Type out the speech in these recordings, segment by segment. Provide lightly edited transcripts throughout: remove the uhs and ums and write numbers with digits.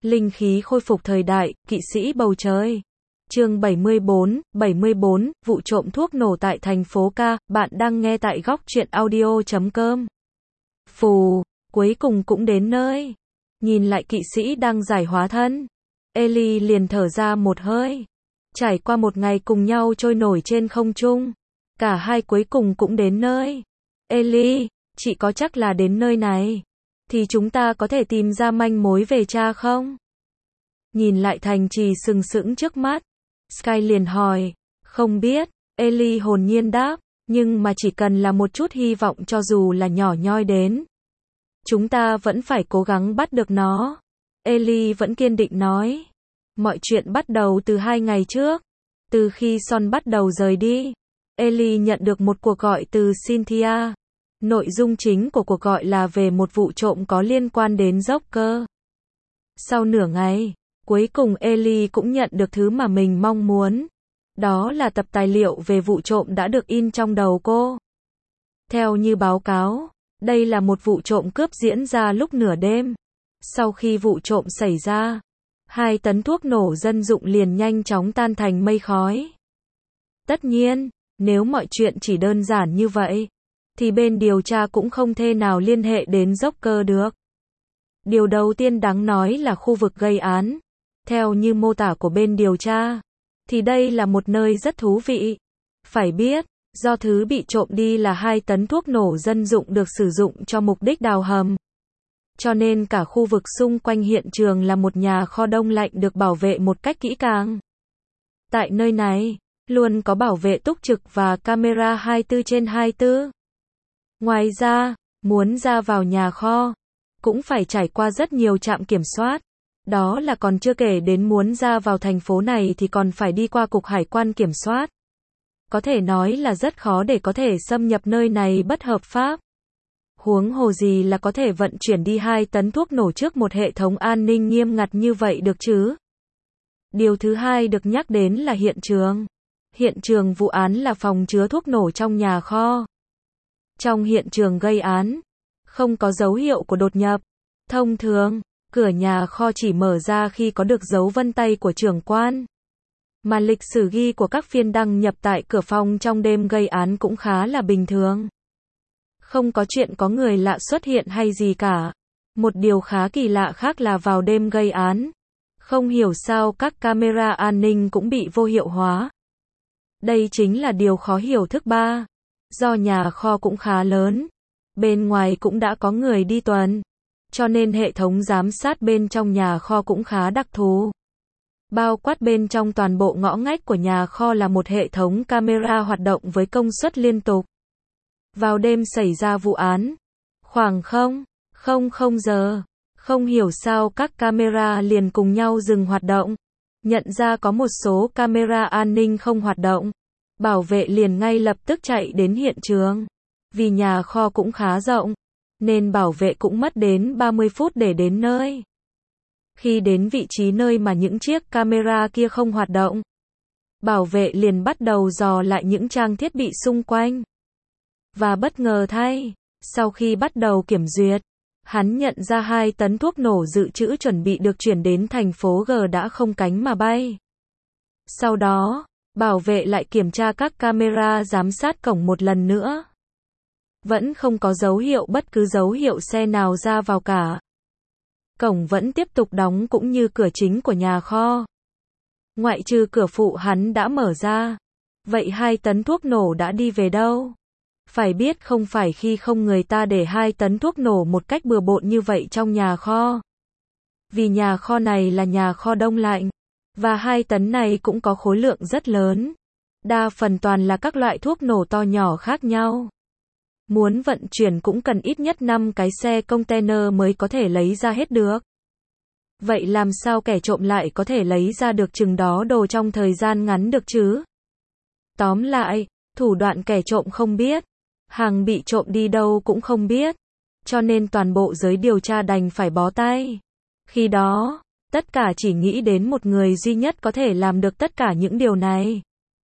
Linh khí khôi phục thời đại, kỵ sĩ bầu trời. Chương 74, vụ trộm thuốc nổ tại thành phố Ca, bạn đang nghe tại góc truyện audio.com. Phù, cuối cùng cũng đến nơi. Nhìn lại kỵ sĩ đang giải hóa thân, Ellie liền thở ra một hơi. Trải qua một ngày cùng nhau trôi nổi trên không trung, cả hai cuối cùng cũng đến nơi. Ellie, chị có chắc là đến nơi này thì chúng ta có thể tìm ra manh mối về cha không? Nhìn lại thành trì sừng sững trước mắt, Sky liền hỏi. Không biết, Ellie hồn nhiên đáp, nhưng mà chỉ cần là một chút hy vọng cho dù là nhỏ nhoi đến, chúng ta vẫn phải cố gắng bắt được nó. Ellie vẫn kiên định nói. Mọi chuyện bắt đầu từ 2 ngày trước. Từ khi Son bắt đầu rời đi, Ellie nhận được một cuộc gọi từ Cynthia. Nội dung chính của cuộc gọi là về một vụ trộm có liên quan đến Joker. Sau nửa ngày, cuối cùng Ellie cũng nhận được thứ mà mình mong muốn. Đó là tập tài liệu về vụ trộm đã được in trong đầu cô. Theo như báo cáo, đây là một vụ trộm cướp diễn ra lúc nửa đêm. Sau khi vụ trộm xảy ra, 2 tấn thuốc nổ dân dụng liền nhanh chóng tan thành mây khói. Tất nhiên, nếu mọi chuyện chỉ đơn giản như vậy, thì bên điều tra cũng không thể nào liên hệ đến Joker được. Điều đầu tiên đáng nói là khu vực gây án. Theo như mô tả của bên điều tra, thì đây là một nơi rất thú vị. Phải biết, do thứ bị trộm đi là 2 tấn thuốc nổ dân dụng được sử dụng cho mục đích đào hầm. Cho nên cả khu vực xung quanh hiện trường là một nhà kho đông lạnh được bảo vệ một cách kỹ càng. Tại nơi này, luôn có bảo vệ túc trực và camera 24/24. Ngoài ra, muốn ra vào nhà kho, cũng phải trải qua rất nhiều trạm kiểm soát. Đó là còn chưa kể đến muốn ra vào thành phố này thì còn phải đi qua cục hải quan kiểm soát. Có thể nói là rất khó để có thể xâm nhập nơi này bất hợp pháp. Huống hồ gì là có thể vận chuyển đi 2 tấn thuốc nổ trước một hệ thống an ninh nghiêm ngặt như vậy được chứ? Điều thứ hai được nhắc đến là hiện trường. Hiện trường vụ án là phòng chứa thuốc nổ trong nhà kho. Trong hiện trường gây án, không có dấu hiệu của đột nhập. Thông thường, cửa nhà kho chỉ mở ra khi có được dấu vân tay của trưởng quan. Mà lịch sử ghi của các phiên đăng nhập tại cửa phòng trong đêm gây án cũng khá là bình thường. Không có chuyện có người lạ xuất hiện hay gì cả. Một điều khá kỳ lạ khác là vào đêm gây án, không hiểu sao các camera an ninh cũng bị vô hiệu hóa. Đây chính là điều khó hiểu thứ ba. Do nhà kho cũng khá lớn, bên ngoài cũng đã có người đi tuần, cho nên hệ thống giám sát bên trong nhà kho cũng khá đặc thù. Bao quát bên trong toàn bộ ngõ ngách của nhà kho là một hệ thống camera hoạt động với công suất liên tục. Vào đêm xảy ra vụ án, khoảng 0:00 giờ, không hiểu sao các camera liền cùng nhau dừng hoạt động. Nhận ra có một số camera an ninh không hoạt động, bảo vệ liền ngay lập tức chạy đến hiện trường. Vì nhà kho cũng khá rộng, nên bảo vệ cũng mất đến 30 phút để đến nơi. Khi đến vị trí nơi mà những chiếc camera kia không hoạt động, bảo vệ liền bắt đầu dò lại những trang thiết bị xung quanh. Và bất ngờ thay, sau khi bắt đầu kiểm duyệt, hắn nhận ra 2 tấn thuốc nổ dự trữ chuẩn bị được chuyển đến thành phố G đã không cánh mà bay. Sau đó, bảo vệ lại kiểm tra các camera giám sát cổng một lần nữa. Vẫn không có bất cứ dấu hiệu xe nào ra vào cả. Cổng vẫn tiếp tục đóng cũng như cửa chính của nhà kho. Ngoại trừ cửa phụ hắn đã mở ra. Vậy 2 tấn thuốc nổ đã đi về đâu? Phải biết không phải khi không người ta để 2 tấn thuốc nổ một cách bừa bộn như vậy trong nhà kho. Vì nhà kho này là nhà kho đông lạnh, và 2 tấn này cũng có khối lượng rất lớn. Đa phần toàn là các loại thuốc nổ to nhỏ khác nhau. Muốn vận chuyển cũng cần ít nhất 5 cái xe container mới có thể lấy ra hết được. Vậy làm sao kẻ trộm lại có thể lấy ra được chừng đó đồ trong thời gian ngắn được chứ? Tóm lại, thủ đoạn kẻ trộm không biết, hàng bị trộm đi đâu cũng không biết, cho nên toàn bộ giới điều tra đành phải bó tay. Khi đó, tất cả chỉ nghĩ đến một người duy nhất có thể làm được tất cả những điều này.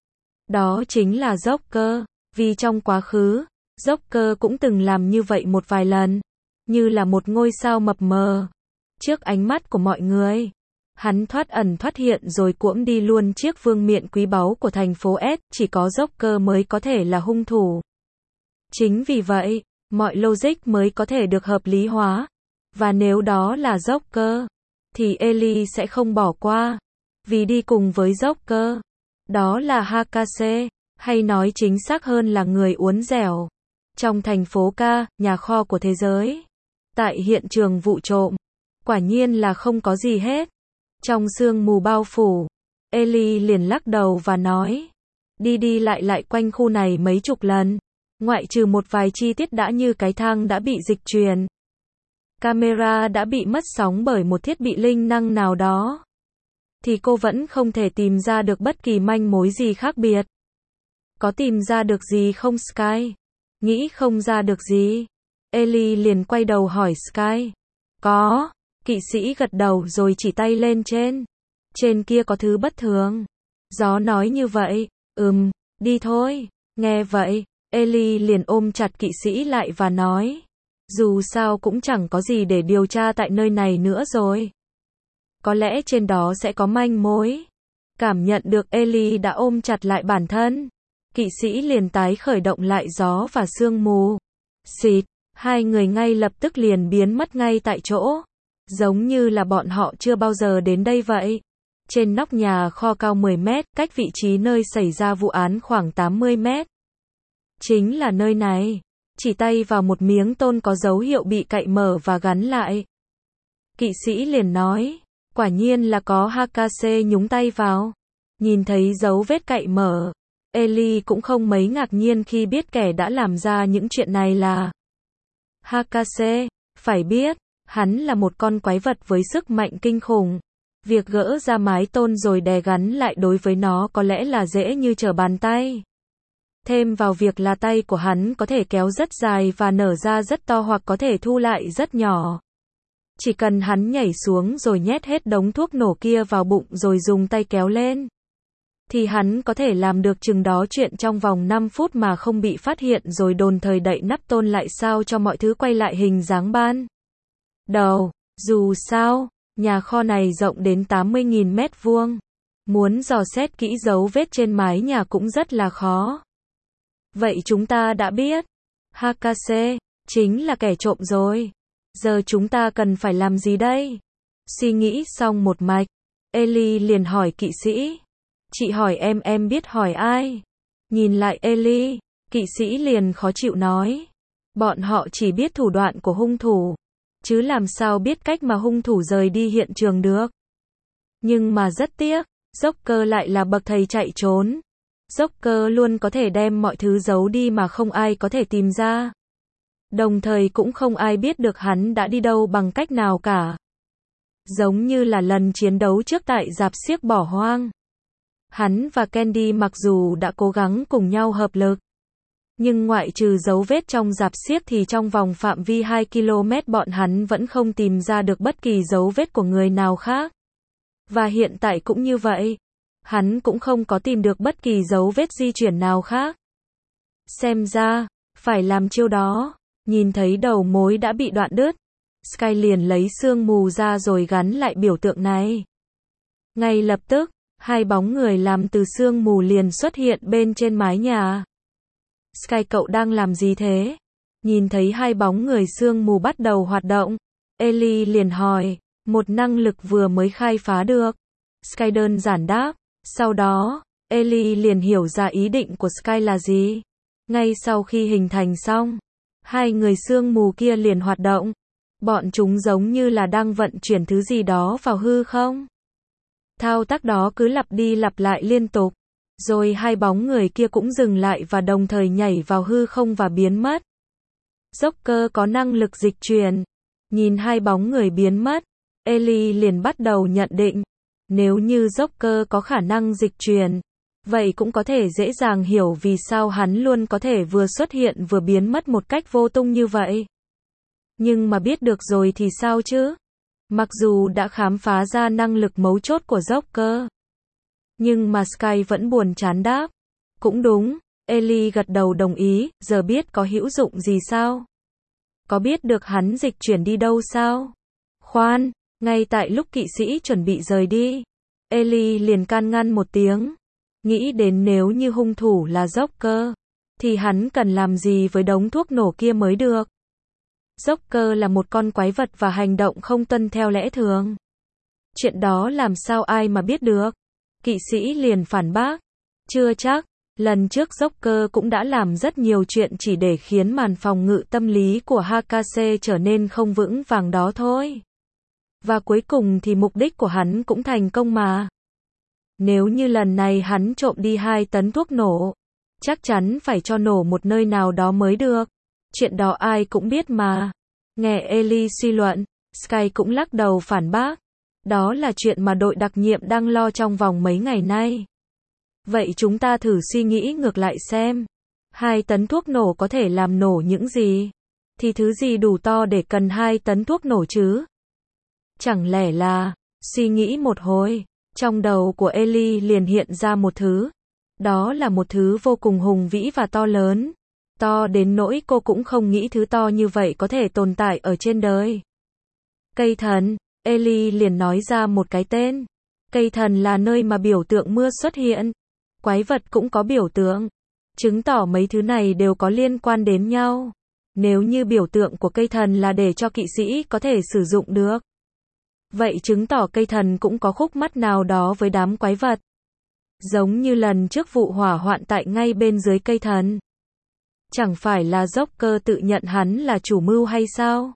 Đó chính là Joker, vì trong quá khứ, Joker cũng từng làm như vậy một vài lần, như là một ngôi sao mập mờ. Trước ánh mắt của mọi người, hắn thoát ẩn thoát hiện rồi cuỗm đi luôn chiếc vương miện quý báu của thành phố S, chỉ có Joker mới có thể là hung thủ. Chính vì vậy, mọi logic mới có thể được hợp lý hóa. Và nếu đó là Joker, thì Ellie sẽ không bỏ qua. Vì đi cùng với Joker, đó là Hakase, hay nói chính xác hơn là người uốn dẻo. Trong thành phố K, nhà kho của thế giới. Tại hiện trường vụ trộm, quả nhiên là không có gì hết. Trong sương mù bao phủ, Ellie liền lắc đầu và nói. Đi đi lại lại quanh khu này mấy chục lần. Ngoại trừ một vài chi tiết đã như cái thang đã bị dịch chuyển. Camera đã bị mất sóng bởi một thiết bị linh năng nào đó. Thì cô vẫn không thể tìm ra được bất kỳ manh mối gì khác biệt. Có tìm ra được gì không Sky? Nghĩ không ra được gì. Ellie liền quay đầu hỏi Sky. Có. Kỵ sĩ gật đầu rồi chỉ tay lên trên. Trên kia có thứ bất thường. Gió nói như vậy. Đi thôi. Nghe vậy, Ellie liền ôm chặt kỵ sĩ lại và nói. Dù sao cũng chẳng có gì để điều tra tại nơi này nữa rồi. Có lẽ trên đó sẽ có manh mối. Cảm nhận được Ellie đã ôm chặt lại bản thân. Kỵ sĩ liền tái khởi động lại gió và sương mù. Xịt, hai người ngay lập tức liền biến mất ngay tại chỗ. Giống như là bọn họ chưa bao giờ đến đây vậy. Trên nóc nhà kho cao 10 mét, cách vị trí nơi xảy ra vụ án khoảng 80 mét. Chính là nơi này. Chỉ tay vào một miếng tôn có dấu hiệu bị cậy mở và gắn lại. Kỵ sĩ liền nói. Quả nhiên là có Hakase nhúng tay vào. Nhìn thấy dấu vết cậy mở. Ellie cũng không mấy ngạc nhiên khi biết kẻ đã làm ra những chuyện này là Hakase. Phải biết, hắn là một con quái vật với sức mạnh kinh khủng. Việc gỡ ra mái tôn rồi đè gắn lại đối với nó có lẽ là dễ như trở bàn tay. Thêm vào việc là tay của hắn có thể kéo rất dài và nở ra rất to hoặc có thể thu lại rất nhỏ. Chỉ cần hắn nhảy xuống rồi nhét hết đống thuốc nổ kia vào bụng rồi dùng tay kéo lên. Thì hắn có thể làm được chừng đó chuyện trong vòng 5 phút mà không bị phát hiện rồi đồn thời đậy nắp tôn lại sao cho mọi thứ quay lại hình dáng ban đầu. Dù sao, nhà kho này rộng đến 80.000 mét vuông. Muốn dò xét kỹ dấu vết trên mái nhà cũng rất là khó. Vậy chúng ta đã biết. Hakase chính là kẻ trộm rồi. Giờ chúng ta cần phải làm gì đây? Suy nghĩ xong một mạch, Ellie liền hỏi kỵ sĩ. Chị hỏi em biết hỏi ai? Nhìn lại Ellie, kỵ sĩ liền khó chịu nói. Bọn họ chỉ biết thủ đoạn của hung thủ. Chứ làm sao biết cách mà hung thủ rời đi hiện trường được. Nhưng mà rất tiếc, Joker lại là bậc thầy chạy trốn. Joker luôn có thể đem mọi thứ giấu đi mà không ai có thể tìm ra. Đồng thời cũng không ai biết được hắn đã đi đâu bằng cách nào cả. Giống như là lần chiến đấu trước tại rạp xiếc bỏ hoang. Hắn và Candy mặc dù đã cố gắng cùng nhau hợp lực. Nhưng ngoại trừ dấu vết trong rạp xiếc thì trong vòng phạm vi 2 km bọn hắn vẫn không tìm ra được bất kỳ dấu vết của người nào khác. Và hiện tại cũng như vậy. Hắn cũng không có tìm được bất kỳ dấu vết di chuyển nào khác. Xem ra, phải làm chiêu đó. Nhìn thấy đầu mối đã bị đoạn đứt. Sky liền lấy sương mù ra rồi gắn lại biểu tượng này. Ngay lập tức, hai bóng người làm từ sương mù liền xuất hiện bên trên mái nhà. Sky cậu đang làm gì thế? Nhìn thấy hai bóng người sương mù bắt đầu hoạt động. Ellie liền hỏi, một năng lực vừa mới khai phá được. Sky đơn giản đáp. Sau đó, Ellie liền hiểu ra ý định của Sky là gì. Ngay sau khi hình thành xong, hai người sương mù kia liền hoạt động. Bọn chúng giống như là đang vận chuyển thứ gì đó vào hư không. Thao tác đó cứ lặp đi lặp lại liên tục. Rồi hai bóng người kia cũng dừng lại và đồng thời nhảy vào hư không và biến mất. Joker có năng lực dịch chuyển. Nhìn hai bóng người biến mất, Ellie liền bắt đầu nhận định. Nếu như Joker có khả năng dịch chuyển, vậy cũng có thể dễ dàng hiểu vì sao hắn luôn có thể vừa xuất hiện vừa biến mất một cách vô tung như vậy. Nhưng mà biết được rồi thì sao chứ? Mặc dù đã khám phá ra năng lực mấu chốt của Joker. Nhưng mà Sky vẫn buồn chán đáp. Cũng đúng, Ellie gật đầu đồng ý, giờ biết có hữu dụng gì sao? Có biết được hắn dịch chuyển đi đâu sao? Khoan, Ngay tại lúc kỵ sĩ chuẩn bị rời đi, Ellie liền can ngăn một tiếng. Nghĩ đến nếu như hung thủ là Joker, thì hắn cần làm gì với đống thuốc nổ kia mới được. Joker là một con quái vật và hành động không tuân theo lẽ thường. Chuyện đó làm sao ai mà biết được. Kỵ sĩ liền phản bác. Chưa chắc, lần trước Joker cũng đã làm rất nhiều chuyện chỉ để khiến màn phòng ngự tâm lý của Hakase trở nên không vững vàng đó thôi. Và cuối cùng thì mục đích của hắn cũng thành công mà. Nếu như lần này hắn trộm đi 2 tấn thuốc nổ, chắc chắn phải cho nổ một nơi nào đó mới được. Chuyện đó ai cũng biết mà. Nghe Ellie suy luận, Sky cũng lắc đầu phản bác. Đó là chuyện mà đội đặc nhiệm đang lo trong vòng mấy ngày nay. Vậy chúng ta thử suy nghĩ ngược lại xem. 2 tấn thuốc nổ có thể làm nổ những gì? Thì thứ gì đủ to để cần 2 tấn thuốc nổ chứ? Chẳng lẽ là, suy nghĩ một hồi, trong đầu của Ellie liền hiện ra một thứ. Đó là một thứ vô cùng hùng vĩ và to lớn. To đến nỗi cô cũng không nghĩ thứ to như vậy có thể tồn tại ở trên đời. Cây thần, Ellie liền nói ra một cái tên. Cây thần là nơi mà biểu tượng mưa xuất hiện. Quái vật cũng có biểu tượng. Chứng tỏ mấy thứ này đều có liên quan đến nhau. Nếu như biểu tượng của cây thần là để cho kỵ sĩ có thể sử dụng được, vậy chứng tỏ cây thần cũng có khúc mắc nào đó với đám quái vật. Giống như lần trước vụ hỏa hoạn tại ngay bên dưới cây thần. Chẳng phải là Joker tự nhận hắn là chủ mưu hay sao?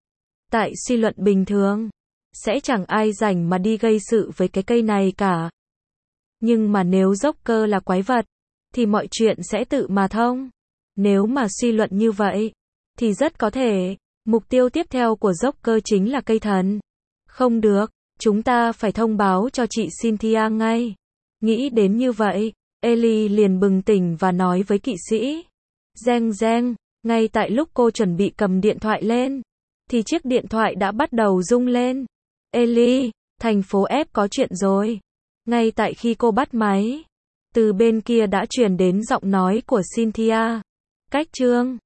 Tại suy luận bình thường, sẽ chẳng ai rảnh mà đi gây sự với cái cây này cả. Nhưng mà nếu Joker là quái vật, thì mọi chuyện sẽ tự mà thông. Nếu mà suy luận như vậy, thì rất có thể, mục tiêu tiếp theo của Joker chính là cây thần. Không được, chúng ta phải thông báo cho chị Cynthia ngay. Nghĩ đến như vậy, Ellie liền bừng tỉnh và nói với kỵ sĩ. Reng reng, ngay tại lúc cô chuẩn bị cầm điện thoại lên, thì chiếc điện thoại đã bắt đầu rung lên. Ellie, thành phố F có chuyện rồi. Ngay tại khi cô bắt máy, từ bên kia đã truyền đến giọng nói của Cynthia. Cách chương